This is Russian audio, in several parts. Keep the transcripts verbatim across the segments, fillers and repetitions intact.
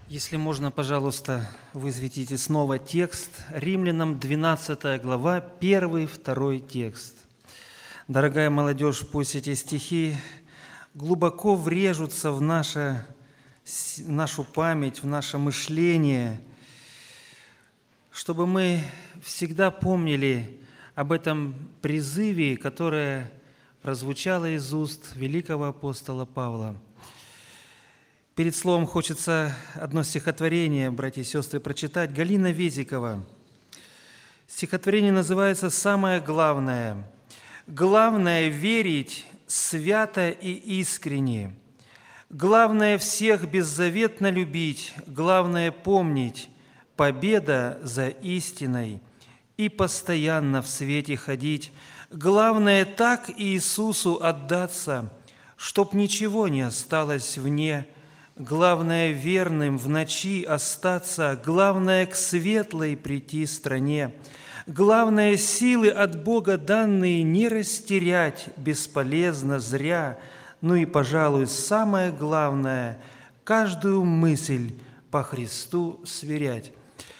Если можно, пожалуйста, высветите снова текст. Римлянам двенадцатая глава, первый, второй текст. Дорогая молодежь, пусть эти стихи глубоко врежутся в наше, в нашу память, в наше мышление, чтобы мы всегда помнили об этом призыве, которое прозвучало из уст великого апостола Павла. Перед словом хочется одно стихотворение, братья и сестры, прочитать. Галина Везикова. Стихотворение называется «Самое главное». «Главное – верить свято и искренне. Главное – всех беззаветно любить. Главное – помнить – победа за истиной. И постоянно в свете ходить. Главное – так Иисусу отдаться, чтоб ничего не осталось вне. Главное, верным в ночи остаться, главное, к светлой прийти стране. Главное, силы от Бога данные не растерять бесполезно, зря. Ну и, пожалуй, самое главное, каждую мысль по Христу сверять.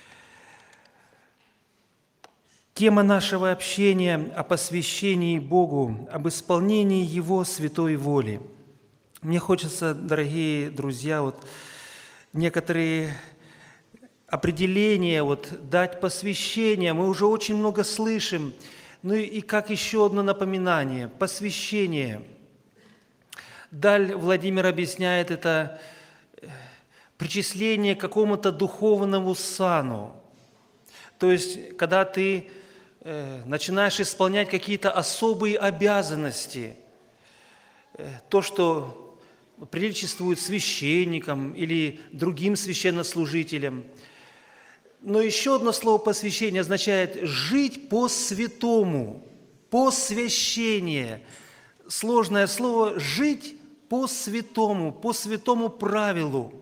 Тема нашего общения о посвящении Богу, об исполнении Его святой воли. Мне хочется, дорогие друзья, вот некоторые определения вот, дать посвящение. Мы уже очень много слышим. Ну и, и как еще одно напоминание – посвящение. Даль Владимир объясняет это причисление к какому-то духовному сану. То есть, когда ты э, начинаешь исполнять какие-то особые обязанности, э, то, что приличествует священникам или другим священнослужителям. Но еще одно слово «посвящение» означает «жить по-святому», «посвящение». Сложное слово «жить по-святому», по святому правилу.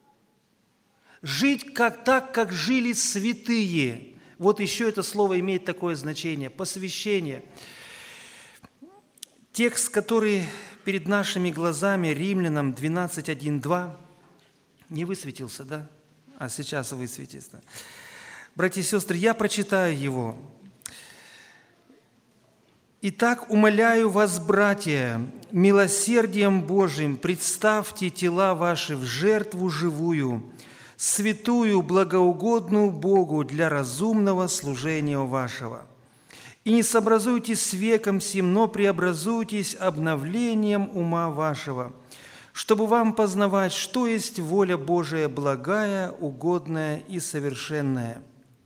Жить как, так, как жили святые. Вот еще это слово имеет такое значение – посвящение. Текст, который перед нашими глазами, Римлянам двенадцать, один, два, не высветился, да? А сейчас высветится. Братья и сестры, я прочитаю его. «Итак, умоляю вас, братья, милосердием Божиим представьте тела ваши в жертву живую, святую, благоугодную Богу для разумного служения вашего. И не сообразуйтесь с веком сим, но преобразуйтесь обновлением ума вашего, чтобы вам познавать, что есть воля Божия, благая, угодная и совершенная».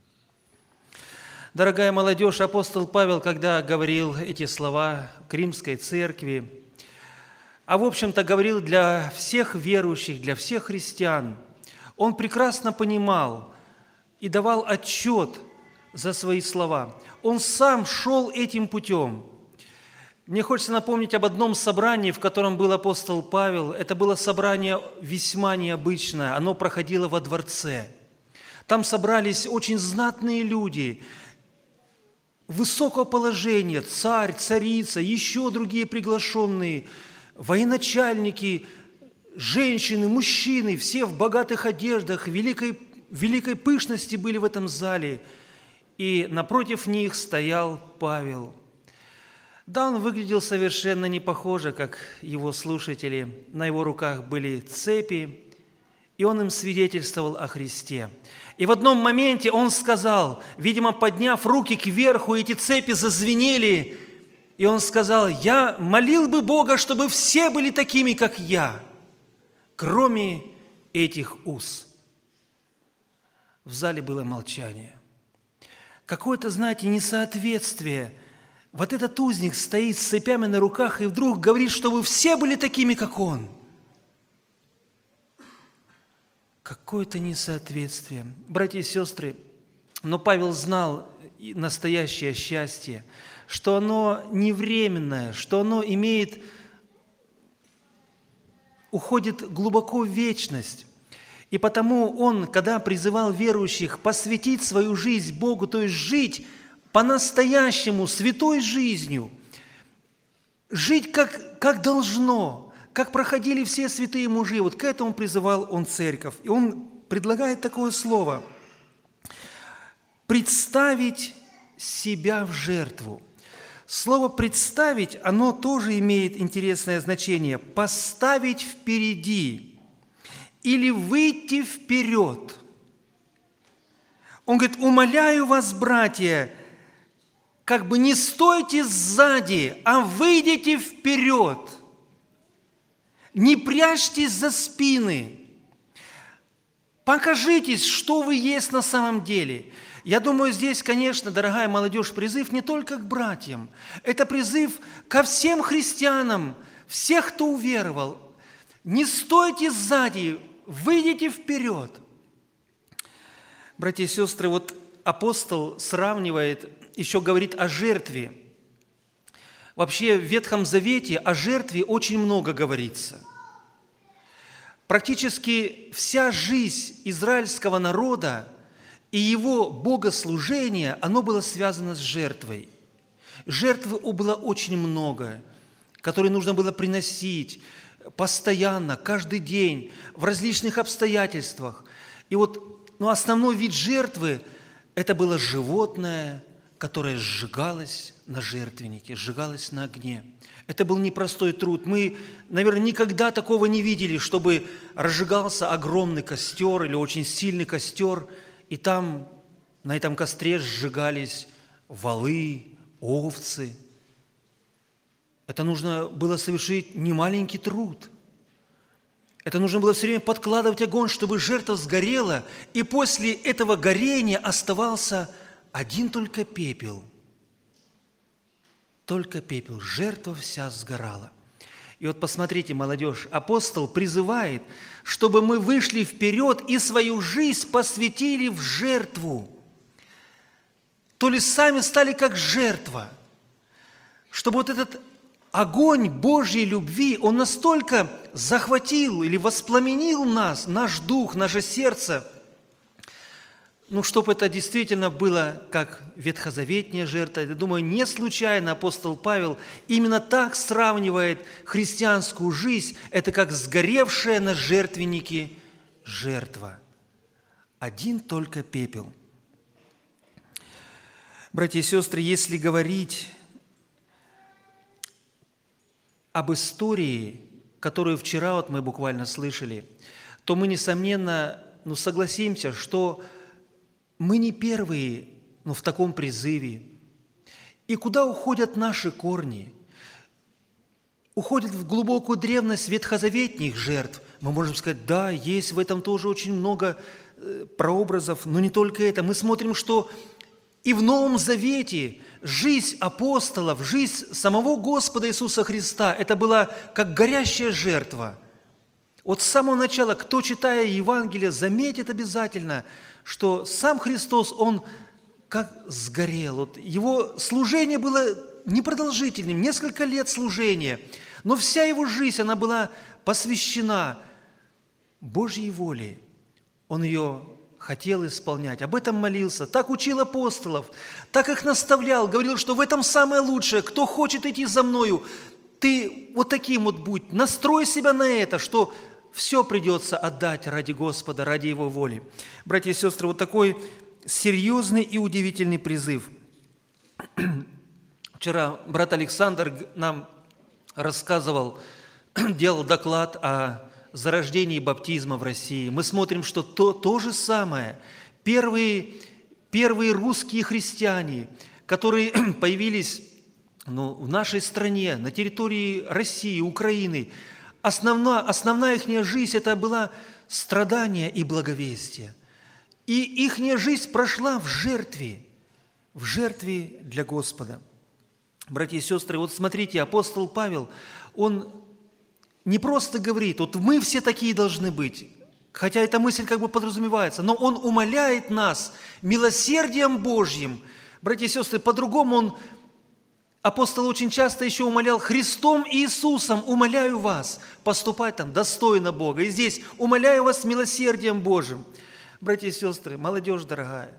Дорогая молодежь, апостол Павел, когда говорил эти слова к Римской церкви, а в общем-то говорил для всех верующих, для всех христиан, он прекрасно понимал и давал отчет за свои слова. Он сам шел этим путем. Мне хочется напомнить об одном собрании, в котором был апостол Павел. Это было собрание весьма необычное. Оно проходило во дворце. Там собрались очень знатные люди, высокого положения, царь, царица, еще другие приглашенные, военачальники, женщины, мужчины, все в богатых одеждах, великой, великой пышности были в этом зале. И напротив них стоял Павел. Да, он выглядел совершенно не похоже, как его слушатели. На его руках были цепи, и он им свидетельствовал о Христе. И в одном моменте он сказал, видимо, подняв руки кверху, эти цепи зазвенели, и он сказал: «Я молил бы Бога, чтобы все были такими, как я, кроме этих уз». В зале было молчание. Какое-то, знаете, несоответствие. Вот этот узник стоит с цепями на руках и вдруг говорит, чтобы все были такими, как он. Какое-то несоответствие. Братья и сестры, но Павел знал настоящее счастье, что оно не временное, что оно имеет, уходит глубоко в вечность. И потому он, когда призывал верующих посвятить свою жизнь Богу, то есть жить по-настоящему, святой жизнью, жить как, как должно, как проходили все святые мужи, вот к этому призывал он церковь. И он предлагает такое слово – представить себя в жертву. Слово «представить», оно тоже имеет интересное значение. Поставить впереди или выйти вперед. Он говорит: умоляю вас, братья, как бы не стойте сзади, а выйдите вперед. Не прячьтесь за спины. Покажитесь, что вы есть на самом деле. Я думаю, здесь, конечно, дорогая молодежь, призыв не только к братьям. Это призыв ко всем христианам, всех, кто уверовал. Не стойте сзади, выйдите вперед. Братья и сестры, вот апостол сравнивает, еще говорит о жертве. Вообще в Ветхом Завете о жертве очень много говорится. Практически вся жизнь израильского народа и его богослужение, оно было связано с жертвой. Жертвы было очень много, которые нужно было приносить постоянно, каждый день, в различных обстоятельствах. И вот ну, основной вид жертвы – это было животное, которое сжигалось на жертвеннике, сжигалось на огне. Это был непростой труд. Мы, наверное, никогда такого не видели, чтобы разжигался огромный костер или очень сильный костер, и там на этом костре сжигались волы, овцы. Это нужно было совершить немаленький труд. Это нужно было все время подкладывать огонь, чтобы жертва сгорела, и после этого горения оставался один только пепел. Только пепел. Жертва вся сгорала. И вот посмотрите, молодежь, апостол призывает, чтобы мы вышли вперед и свою жизнь посвятили в жертву. То ли сами стали как жертва. Чтобы вот этот огонь Божьей любви, он настолько захватил или воспламенил нас, наш дух, наше сердце, ну, чтобы это действительно было как ветхозаветная жертва. Я думаю, не случайно апостол Павел именно так сравнивает христианскую жизнь. Это как сгоревшая на жертвеннике жертва. Один только пепел. Братья и сестры, если говорить об истории, которую вчера вот мы буквально слышали, то мы, несомненно, ну, согласимся, что мы не первые, но в таком призыве. И куда уходят наши корни? Уходят в глубокую древность ветхозаветных жертв. Мы можем сказать, да, есть в этом тоже очень много прообразов, но не только это. Мы смотрим, что и в Новом Завете жизнь апостолов, жизнь самого Господа Иисуса Христа, это была как горящая жертва. Вот с самого начала, кто, читая Евангелие, заметит обязательно, что сам Христос, Он как сгорел. Вот его служение было непродолжительным, несколько лет служения, но вся его жизнь, она была посвящена Божьей воле. Он ее хотел исполнять, об этом молился, так учил апостолов, так их наставлял, говорил, что в этом самое лучшее, кто хочет идти за мною, ты вот таким вот будь, настрой себя на это, что все придется отдать ради Господа, ради Его воли. Братья и сестры, вот такой серьезный и удивительный призыв. Вчера брат Александр нам рассказывал, делал доклад о зарождении баптизма в России. Мы смотрим, что то, то же самое. Первые, первые русские христиане, которые появились ну, в нашей стране, на территории России, Украины, Основная, основная их жизнь – это было страдание и благовестие. И их жизнь прошла в жертве, в жертве для Господа. Братья и сестры, вот смотрите, апостол Павел, он не просто говорит, вот мы все такие должны быть, хотя эта мысль как бы подразумевается, но он умоляет нас милосердием Божьим. Братья и сестры, по-другому он Апостол очень часто еще умолял Христом Иисусом, умоляю вас поступать там достойно Бога. И здесь умоляю вас милосердием Божьим. Братья и сестры, молодежь дорогая,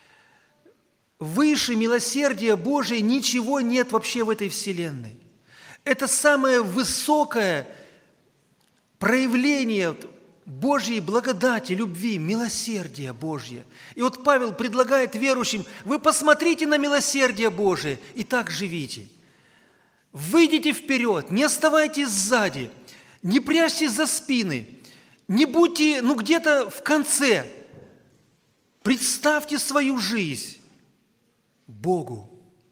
выше милосердия Божия ничего нет вообще в этой вселенной. Это самое высокое проявление Божьей благодати, любви, милосердия Божье. И вот Павел предлагает верующим: вы посмотрите на милосердие Божие и так живите. Выйдите вперед, не оставайтесь сзади, не прячьтесь за спины, не будьте, ну, где-то в конце. Представьте свою жизнь Богу.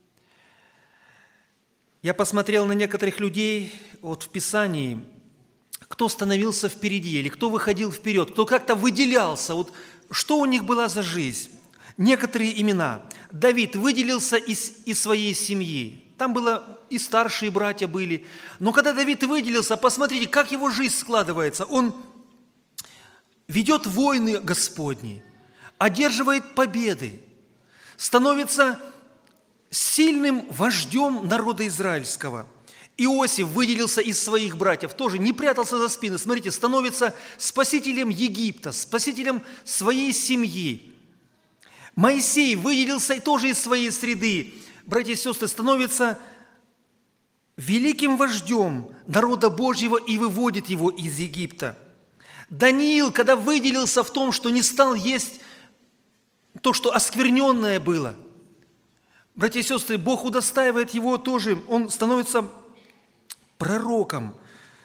Я посмотрел на некоторых людей вот в Писании, кто становился впереди или кто выходил вперед, кто как-то выделялся, вот что у них была за жизнь. Некоторые имена. Давид выделился из, из своей семьи. Там было и старшие братья были. Но когда Давид выделился, посмотрите, как его жизнь складывается. Он ведет войны Господни, одерживает победы, становится сильным вождем народа израильского. Иосиф выделился из своих братьев, тоже не прятался за спины. Смотрите, становится спасителем Египта, спасителем своей семьи. Моисей выделился тоже из своей среды. Братья и сестры, становится великим вождем народа Божьего и выводит его из Египта. Даниил, когда выделился в том, что не стал есть то, что оскверненное было, братья и сестры, Бог удостаивает его тоже, он становится пророком,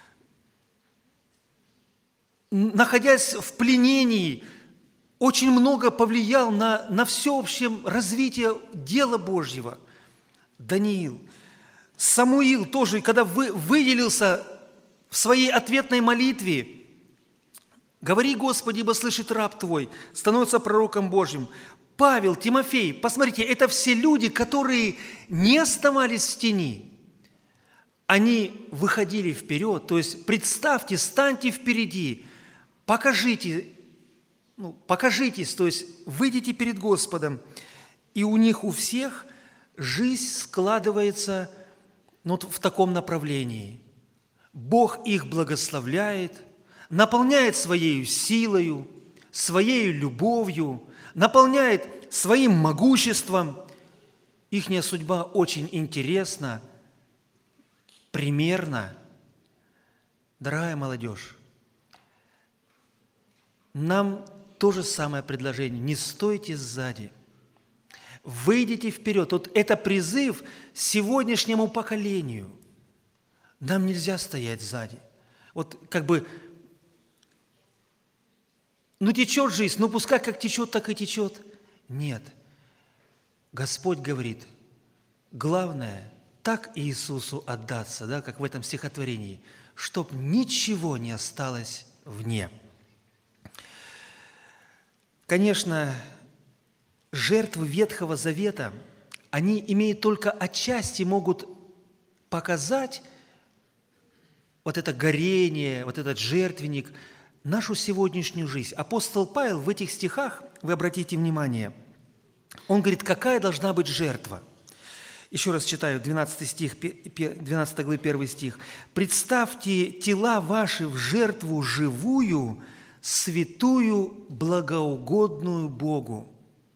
находясь в пленении, очень много повлиял на, на всеобщее развитие дела Божьего. Даниил. Самуил тоже, когда вы, выделился в своей ответной молитве, «Говори, Господи, ибо слышит раб Твой», становится пророком Божьим. Павел, Тимофей, посмотрите, это все люди, которые не оставались в тени. Они выходили вперед, то есть представьте, станьте впереди, покажите, ну, покажитесь, то есть выйдите перед Господом, и у них у всех жизнь складывается ну, в таком направлении. Бог их благословляет, наполняет своей силою, своей любовью, наполняет своим могуществом. Ихняя судьба очень интересна, примерна. Дорогая молодежь, нам то же самое предложение. Не стойте сзади. Выйдите вперед. Вот это призыв сегодняшнему поколению. Нам нельзя стоять сзади. Вот как бы, ну течет жизнь, ну пускай как течет, так и течет. Нет. Господь говорит, главное, так Иисусу отдаться, да, как в этом стихотворении, чтоб ничего не осталось вне. Конечно, жертвы Ветхого Завета, они имеют только отчасти, могут показать вот это горение, вот этот жертвенник, нашу сегодняшнюю жизнь. Апостол Павел в этих стихах, вы обратите внимание, он говорит, какая должна быть жертва. Еще раз читаю, двенадцатый стих, двенадцатой главы, первый стих. «Представьте тела ваши в жертву живую, святую, благоугодную Богу».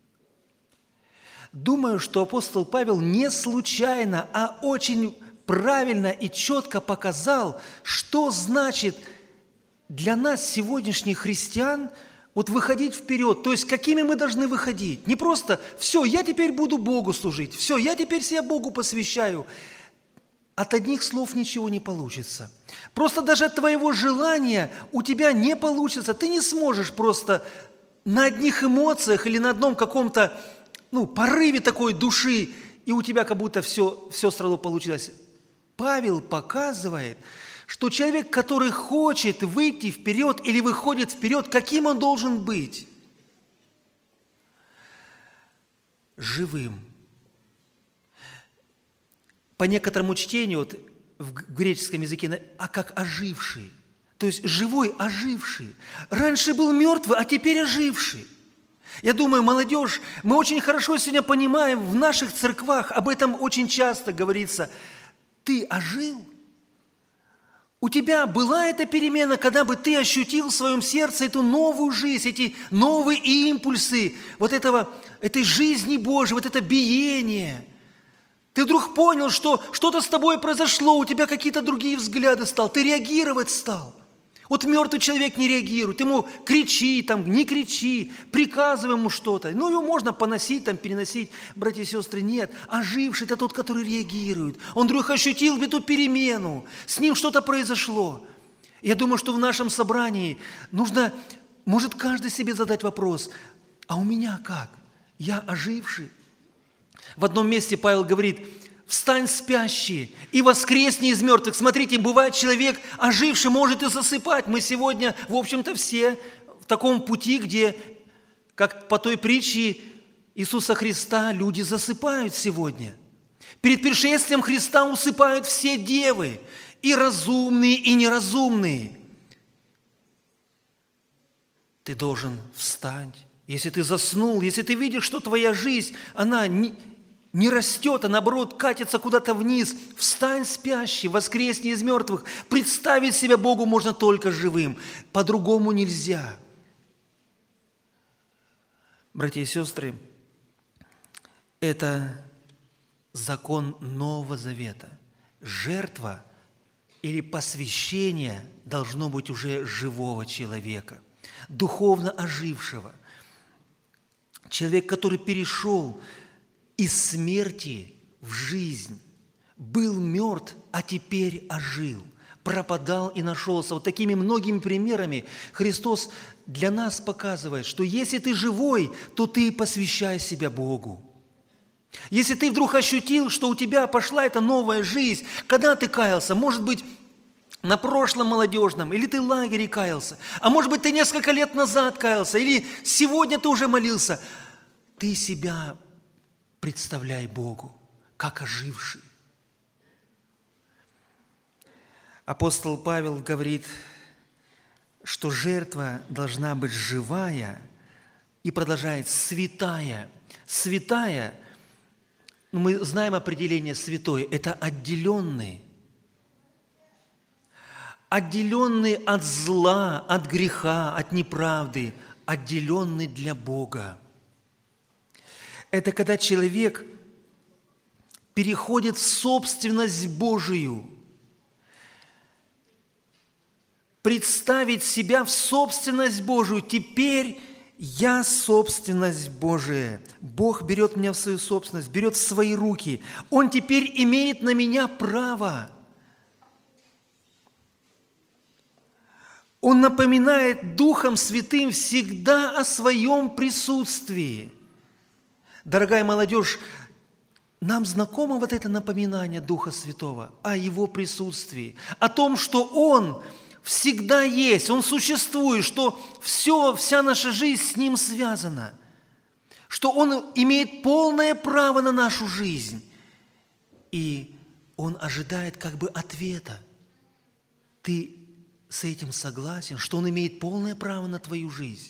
Думаю, что апостол Павел не случайно, а очень правильно и четко показал, что значит для нас, сегодняшних христиан, вот выходить вперед. То есть, какими мы должны выходить. Не просто «все, я теперь буду Богу служить», «все, я теперь себя Богу посвящаю». От одних слов ничего не получится. Просто даже от твоего желания у тебя не получится. Ты не сможешь просто на одних эмоциях или на одном каком-то ну, порыве такой души, и у тебя как будто все, все сразу получилось. Павел показывает, что человек, который хочет выйти вперед или выходит вперед, каким он должен быть? Живым. По некоторому чтению, вот в греческом языке, а как оживший. То есть живой, оживший. Раньше был мертвый, а теперь оживший. Я думаю, молодежь, мы очень хорошо сегодня понимаем, в наших церквах об этом очень часто говорится. Ты ожил? У тебя была эта перемена, когда бы ты ощутил в своем сердце эту новую жизнь, эти новые импульсы, вот этого, этой жизни Божьей, вот это биение. Ты вдруг понял, что что-то с тобой произошло, у тебя какие-то другие взгляды стал, ты реагировать стал. Вот мертвый человек не реагирует, ему кричи, там, не кричи, приказывай ему что-то. Ну, его можно поносить, там, переносить, братья и сестры, нет. Оживший – это тот, который реагирует. Он вдруг ощутил эту перемену, с ним что-то произошло. Я думаю, что в нашем собрании нужно, может каждый себе задать вопрос, а у меня как? Я оживший? В одном месте Павел говорит, встань, спящий, и воскресни из мертвых. Смотрите, бывает человек, оживший, может и засыпать. Мы сегодня, в общем-то, все в таком пути, где, как по той притче Иисуса Христа, люди засыпают сегодня. Перед пришествием Христа усыпают все девы, и разумные, и неразумные. Ты должен встать. Если ты заснул, если ты видишь, что твоя жизнь, она не, не растет, а наоборот катится куда-то вниз, встань, спящий, воскресни из мертвых. Представить себя Богу можно только живым, по-другому нельзя. Братья и сестры, это закон Нового Завета. Жертва или посвящение должно быть уже живого человека, духовно ожившего. Человек, который перешел из смерти в жизнь, был мертв, а теперь ожил, пропадал и нашелся. Вот такими многими примерами Христос для нас показывает, что если ты живой, то ты посвящай себя Богу. Если ты вдруг ощутил, что у тебя пошла эта новая жизнь, когда ты каялся, может быть, на прошлом молодежном, или ты в лагере каялся, а может быть, ты несколько лет назад каялся, или сегодня ты уже молился, ты себя представляй Богу, как оживший. Апостол Павел говорит, что жертва должна быть живая, и продолжает святая. Святая, мы знаем определение святой, это отделенный. Отделенный от зла, от греха, от неправды, отделенный для Бога. Это когда человек переходит в собственность Божию, представить себя в собственность Божию. Теперь я собственность Божия. Бог берет меня в свою собственность, берет в свои руки. Он теперь имеет на меня право. Он напоминает Духом Святым всегда о своем присутствии. Дорогая молодежь, нам знакомо вот это напоминание Духа Святого о Его присутствии, о том, что Он всегда есть, Он существует, что все, вся наша жизнь с Ним связана, что Он имеет полное право на нашу жизнь, и Он ожидает как бы ответа. Ты с этим согласен, что Он имеет полное право на твою жизнь?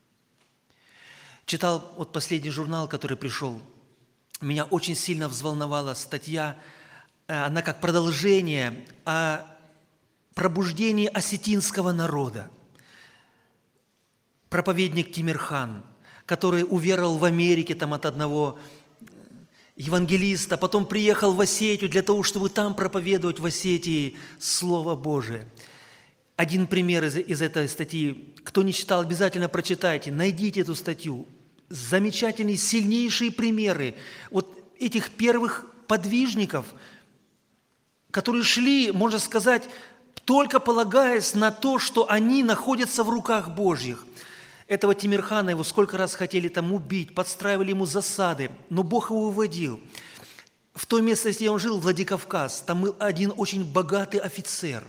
Читал вот последний журнал, который пришел. Меня очень сильно взволновала статья, она как продолжение о пробуждении осетинского народа. Проповедник Тимирхан, который уверовал в Америке там, от одного евангелиста, потом приехал в Осетию для того, чтобы там проповедовать в Осетии Слово Божие. Один пример из, из этой статьи. Кто не читал, обязательно прочитайте, найдите эту статью. Замечательные, сильнейшие примеры вот этих первых подвижников, которые шли, можно сказать, только полагаясь на то, что они находятся в руках Божьих. Этого Тимирхана, его сколько раз хотели там убить, подстраивали ему засады, но Бог его выводил. В то место, где он жил, Владикавказ, там был один очень богатый офицер.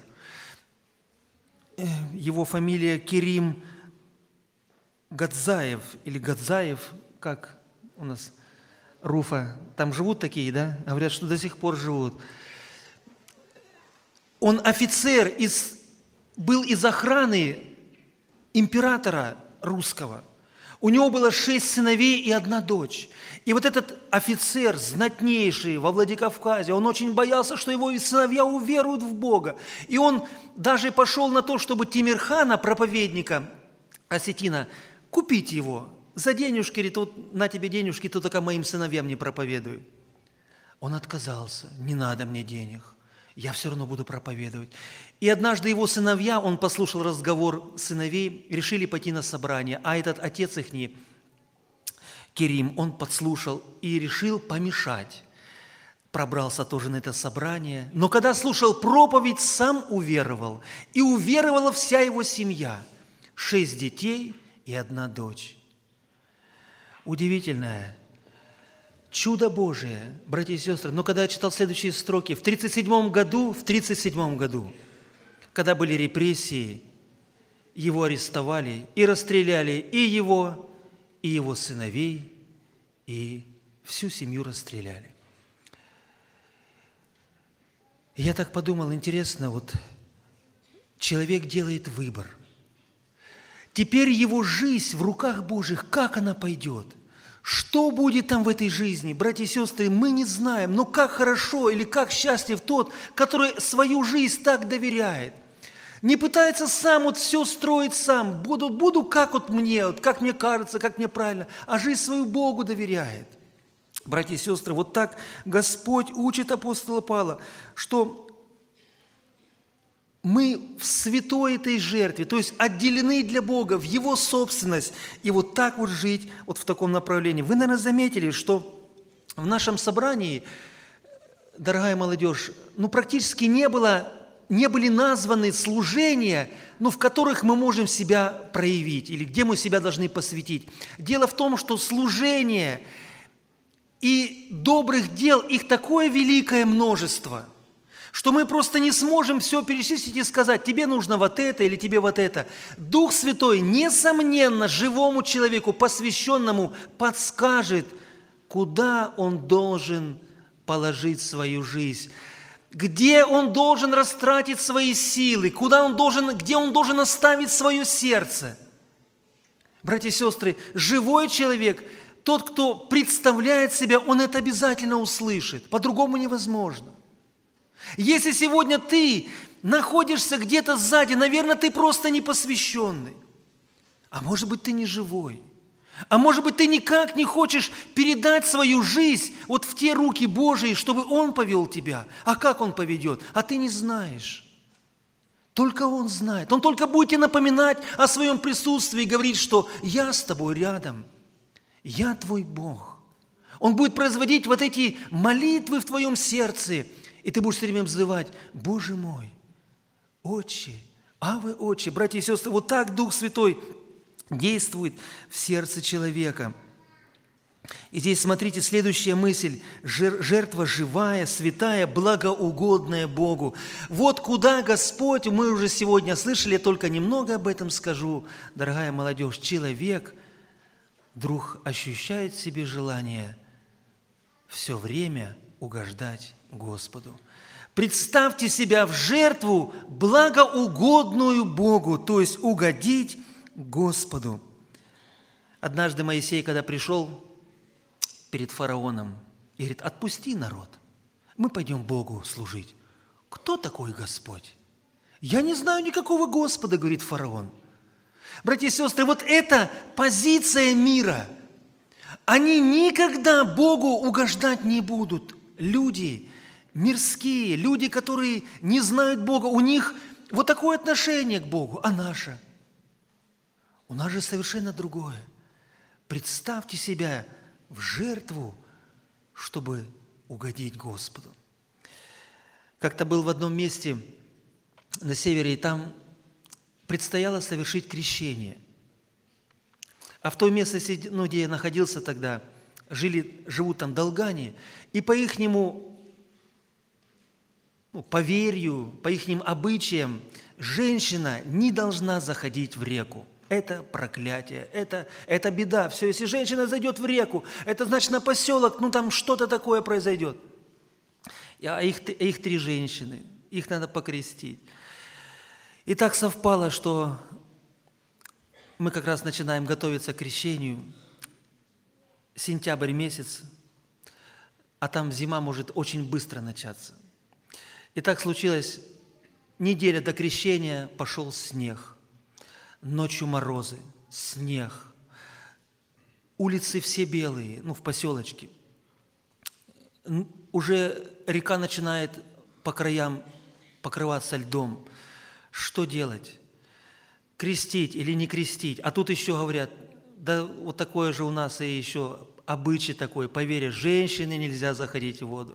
Его фамилия Керим Гадзаев, или Гадзаев, как у нас, Руфа, там живут такие, да? Говорят, что до сих пор живут. Он офицер, из, был из охраны императора русского. У него было шесть сыновей и одна дочь. И вот этот офицер, знатнейший во Владикавказе, он очень боялся, что его сыновья уверуют в Бога. И он даже пошел на то, чтобы Тимирхана, проповедника осетина, купить его за денежки, говорит, вот на тебе денежки, то только моим сыновьям не проповедуй. Он отказался, не надо мне денег, я все равно буду проповедовать. И однажды его сыновья, он послушал разговор сыновей, решили пойти на собрание, а этот отец их, Керим, он подслушал и решил помешать. Пробрался тоже на это собрание, но когда слушал проповедь, сам уверовал, и уверовала вся его семья, шесть детей и одна дочь. Удивительное чудо Божие, братья и сестры. Но когда я читал следующие строки, в тридцать седьмом году, в тридцать седьмом году, когда были репрессии, его арестовали и расстреляли и его, и его сыновей, и всю семью расстреляли. И я так подумал, интересно, вот человек делает выбор. Теперь его жизнь в руках Божьих, как она пойдет? Что будет там в этой жизни? Братья и сестры, мы не знаем, но как хорошо или как счастлив тот, который свою жизнь так доверяет. Не пытается сам вот все строить сам. Буду, буду как вот мне, вот как мне кажется, как мне правильно, а жизнь свою Богу доверяет. Братья и сестры, вот так Господь учит апостола Павла, что мы в святой этой жертве, то есть отделены для Бога, в Его собственность, и вот так вот жить вот в таком направлении. Вы, наверное, заметили, что в нашем собрании, дорогая молодежь, ну практически не было, не были названы служения, ну, в которых мы можем себя проявить, или где мы себя должны посвятить. Дело в том, что служение и добрых дел, их такое великое множество – что мы просто не сможем все перечислить и сказать, тебе нужно вот это или тебе вот это. Дух Святой, несомненно, живому человеку, посвященному, подскажет, куда он должен положить свою жизнь, где он должен растратить свои силы, куда он должен, где он должен оставить свое сердце. Братья и сестры, живой человек, тот, кто представляет себя, он это обязательно услышит. По-другому невозможно. Если сегодня ты находишься где-то сзади, наверное, ты просто непосвященный. А может быть, ты не живой. А может быть, ты никак не хочешь передать свою жизнь вот в те руки Божии, чтобы Он повел тебя. А как Он поведет? А ты не знаешь. Только Он знает. Он только будет тебе напоминать о своем присутствии и говорить, что «Я с тобой рядом, я твой Бог». Он будет производить вот эти молитвы в твоем сердце, и ты будешь все время взывать, Боже мой, Отче, Аве, Отче, братья и сестры, вот так Дух Святой действует в сердце человека. И здесь, смотрите, следующая мысль. Жертва живая, святая, благоугодная Богу. Вот куда Господь, мы уже сегодня слышали, я только немного об этом скажу, дорогая молодежь, человек вдруг ощущает в себе желание все время угождать Господу. Представьте себя в жертву, благоугодную Богу, то есть угодить Господу. Однажды Моисей, когда пришел перед фараоном, и говорит, отпусти народ, мы пойдем Богу служить. Кто такой Господь? Я не знаю никакого Господа, говорит фараон. Братья и сестры, вот эта позиция мира, они никогда Богу угождать не будут. Люди мирские, люди, которые не знают Бога, у них вот такое отношение к Богу, а наше? У нас же совершенно другое. Представьте себя в жертву, чтобы угодить Господу. Как-то был в одном месте на севере, и там предстояло совершить крещение. А в той местности, ну, где я находился тогда, жили, живут там долгане, и по ихнему, ну, поверью, по ихним обычаям, женщина не должна заходить в реку. Это проклятие, это, это беда. Все, если женщина зайдет в реку, это значит на поселок, ну там что-то такое произойдет. А их, их три женщины, их надо покрестить. И так совпало, что мы как раз начинаем готовиться к крещению. Сентябрь месяц, а там зима может очень быстро начаться. И так случилось, неделя до крещения пошел снег. Ночью морозы, снег, улицы все белые, ну, в поселочке. Уже река начинает по краям покрываться льдом. Что делать? Крестить или не крестить? А тут еще говорят, да вот такое же у нас и еще обычай такой, поверь, женщине нельзя заходить в воду.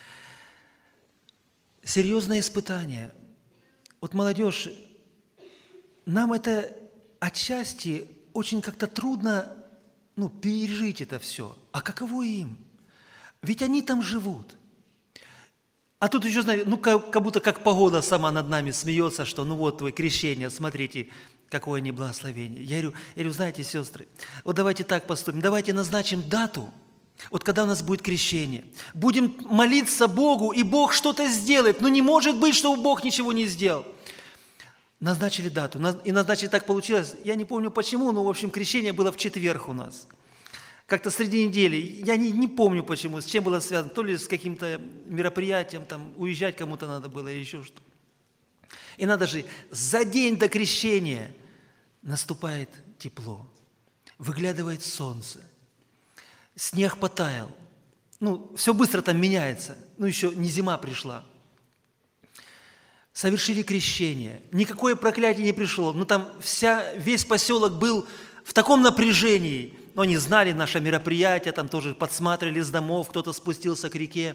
Серьезное испытание. Вот молодежь, нам это отчасти очень как-то трудно, ну, пережить это все. А каково им? Ведь они там живут. А тут еще, знаете, ну, как, как будто как погода сама над нами смеется, что ну вот твое крещение, смотрите, какое неблагословение. Я говорю, я говорю, знаете, сестры, вот давайте так поступим, давайте назначим дату, вот когда у нас будет крещение. Будем молиться Богу, и Бог что-то сделает. Но не может быть, чтобы Бог ничего не сделал. Назначили дату, и назначили, так получилось, я не помню почему, но, в общем, крещение было в четверг у нас. Как-то среди недели, я не, не помню почему, с чем было связано, то ли с каким-то мероприятием, там, уезжать кому-то надо было, или еще что. И надо же, за день до крещения наступает тепло, выглядывает солнце, снег потаял, ну, все быстро там меняется, ну, еще не зима пришла. Совершили крещение, никакое проклятие не пришло, ну, там вся, весь поселок был в таком напряжении. Но они знали наше мероприятие, там тоже подсматривали с домов, кто-то спустился к реке.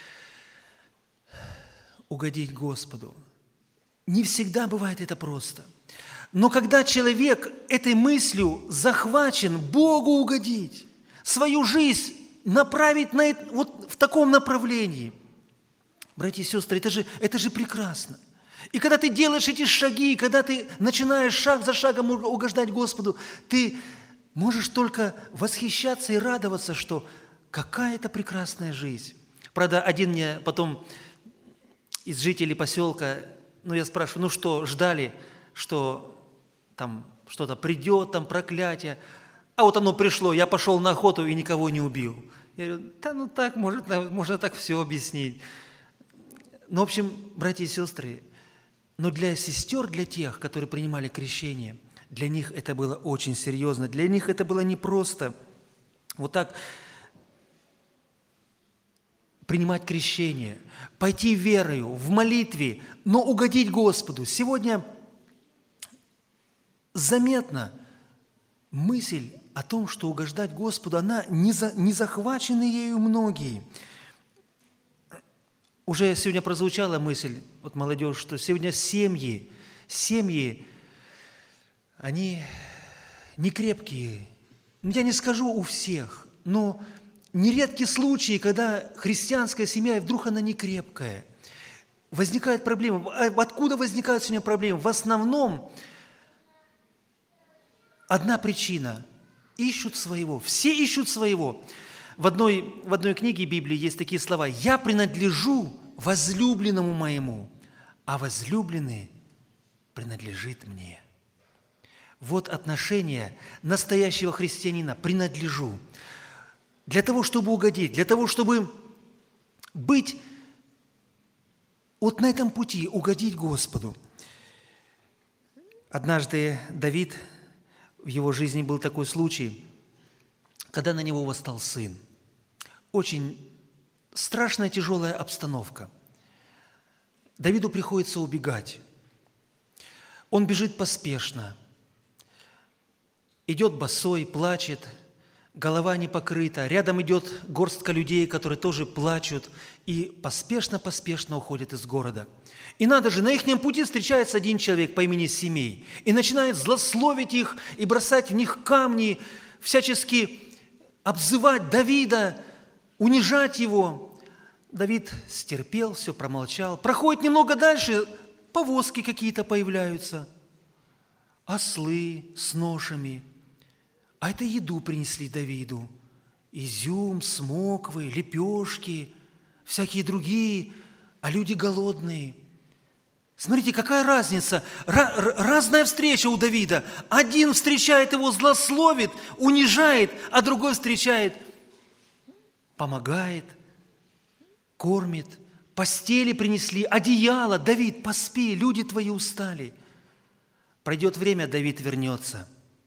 Угодить Господу. Не всегда бывает это просто. Но когда человек этой мыслью захвачен Богу угодить, свою жизнь направить на это, вот в таком направлении, братья и сестры, это же, это же прекрасно. И когда ты делаешь эти шаги, когда ты начинаешь шаг за шагом угождать Господу, ты можешь только восхищаться и радоваться, что какая это прекрасная жизнь. Правда, один мне потом из жителей поселка, ну, я спрашиваю, ну что, ждали, что там что-то придет, там проклятие. А вот оно пришло, я пошел на охоту и никого не убил. Я говорю, да ну так, может, можно так все объяснить. Ну, в общем, братья и сестры, но для сестер, для тех, которые принимали крещение, для них это было очень серьезно, для них это было непросто. Вот так принимать крещение, пойти верою, в молитве, но угодить Господу. Сегодня заметна мысль о том, что угождать Господу, она не, за, не захвачены ею многие. Уже сегодня прозвучала мысль, вот молодежь, что сегодня семьи, семьи, они не крепкие. Я не скажу у всех, но нередки случаи, когда христианская семья, вдруг она не крепкая. Возникают проблемы. Откуда возникают сегодня проблемы? В основном одна причина. Ищут своего. Все ищут своего. В одной, в одной книге Библии есть такие слова. «Я принадлежу возлюбленному моему, а возлюбленный принадлежит мне». Вот отношение настоящего христианина «принадлежу». Для того, чтобы угодить, для того, чтобы быть вот на этом пути, угодить Господу. Однажды Давид, в его жизни был такой случай, когда на него восстал сын. Очень страшная, тяжелая обстановка. Давиду приходится убегать. Он бежит поспешно. Идет босой, плачет, голова не покрыта. Рядом идет горстка людей, которые тоже плачут, и поспешно-поспешно уходят из города. И надо же, на их пути встречается один человек по имени Симей, и начинает злословить их, и бросать в них камни, всячески обзывать Давида, унижать его. Давид стерпел, все промолчал. Проходит немного дальше, повозки какие-то появляются, ослы с ношами. А это еду принесли Давиду. Изюм, смоквы, лепешки, всякие другие, а люди голодные. Смотрите, какая разница, разная встреча у Давида. Один встречает его, злословит, унижает, а другой встречает, помогает, кормит. Постели принесли, одеяло. Давид, поспи, люди твои устали. Пройдет время, Давид вернется.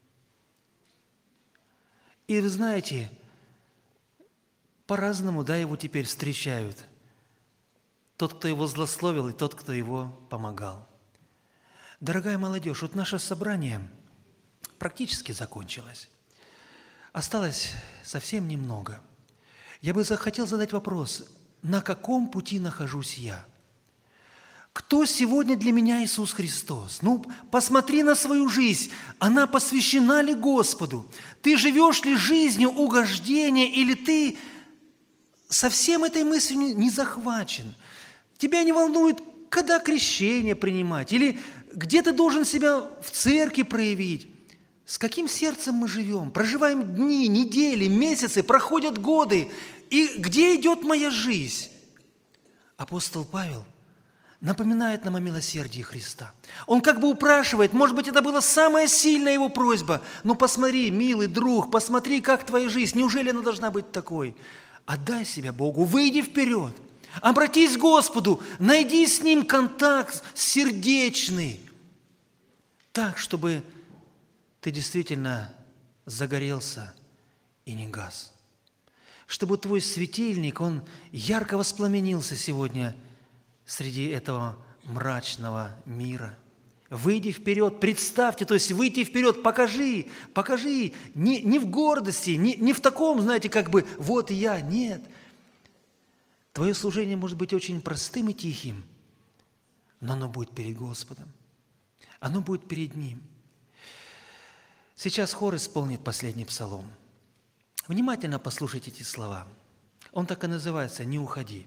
И вы знаете, по-разному, да, его теперь встречают. Тот, кто его злословил, и тот, кто его помогал. Дорогая молодежь, вот наше собрание практически закончилось. Осталось совсем немного. Я бы захотел задать вопрос, на каком пути нахожусь я? Кто сегодня для меня Иисус Христос? Ну, посмотри на свою жизнь. Она посвящена ли Господу? Ты живешь ли жизнью угождения, или ты совсем этой мыслью не захвачен? Тебя не волнует, когда крещение принимать, или где ты должен себя в церкви проявить? С каким сердцем мы живем? Проживаем дни, недели, месяцы, проходят годы. И где идет моя жизнь? Апостол Павел напоминает нам о милосердии Христа. Он как бы упрашивает, может быть, это была самая сильная его просьба, но посмотри, милый друг, посмотри, как твоя жизнь, неужели она должна быть такой? Отдай себя Богу, выйди вперед, обратись к Господу, найди с Ним контакт сердечный, так, чтобы ты действительно загорелся и не гас. Чтобы твой светильник, он ярко воспламенился сегодня среди этого мрачного мира. Выйди вперед, представьте, то есть выйти вперед, покажи, покажи, не, не в гордости, не, не в таком, знаете, как бы, вот я, нет. Твое служение может быть очень простым и тихим, но оно будет перед Господом, оно будет перед Ним. Сейчас хор исполнит последний псалом. Внимательно послушайте эти слова. Он так и называется «Не уходи».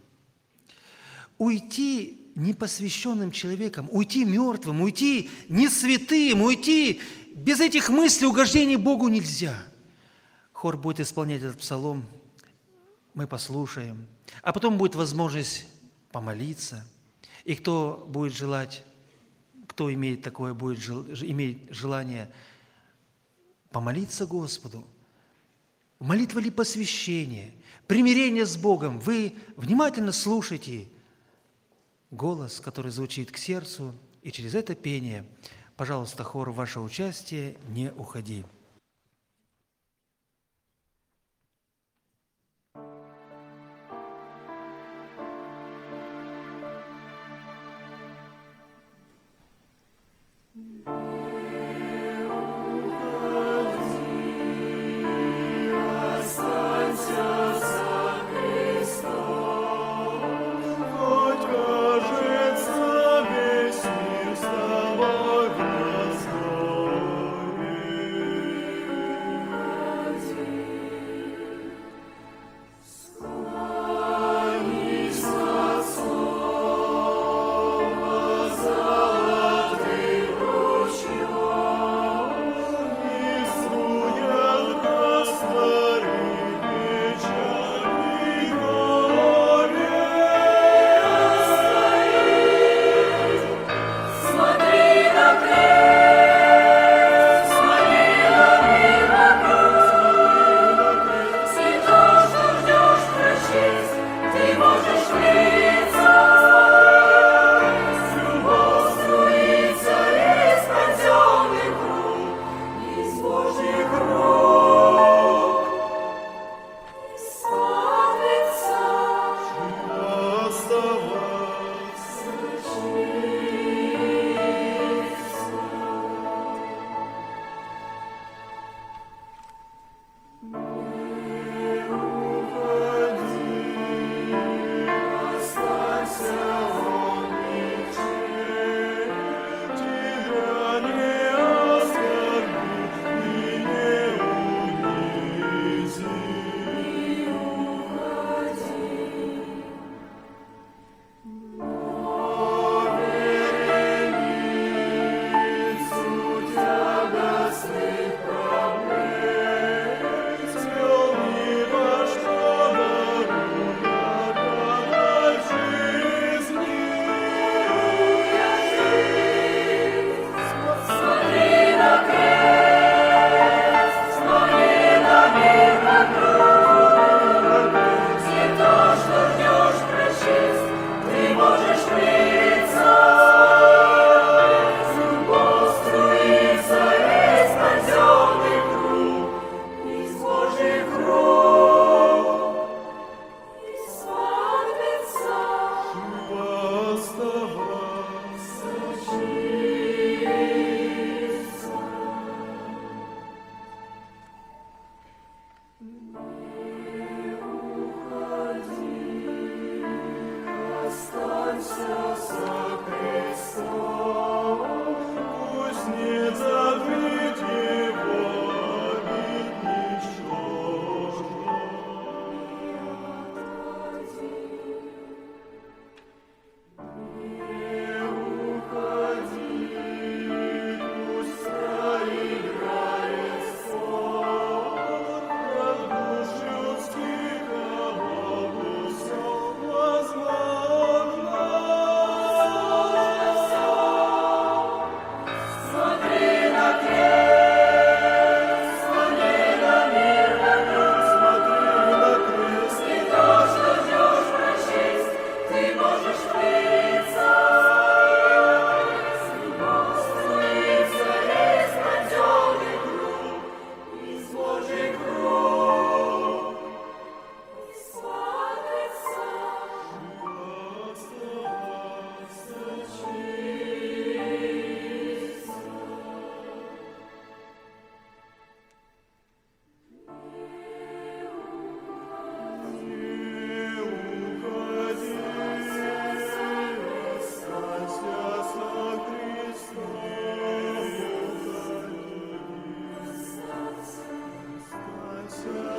Уйти непосвященным человеком, уйти мертвым, уйти не святым, уйти без этих мыслей угождений Богу нельзя. Хор будет исполнять этот псалом, мы послушаем, а потом будет возможность помолиться. И кто будет желать, кто имеет такое, будет иметь желание помолиться Господу, молитва ли посвящение, примирение с Богом, вы внимательно слушайте голос, который звучит к сердцу, и через это пение, пожалуйста, хор, ваше участие, не уходи.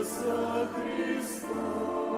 Иисуса Христа.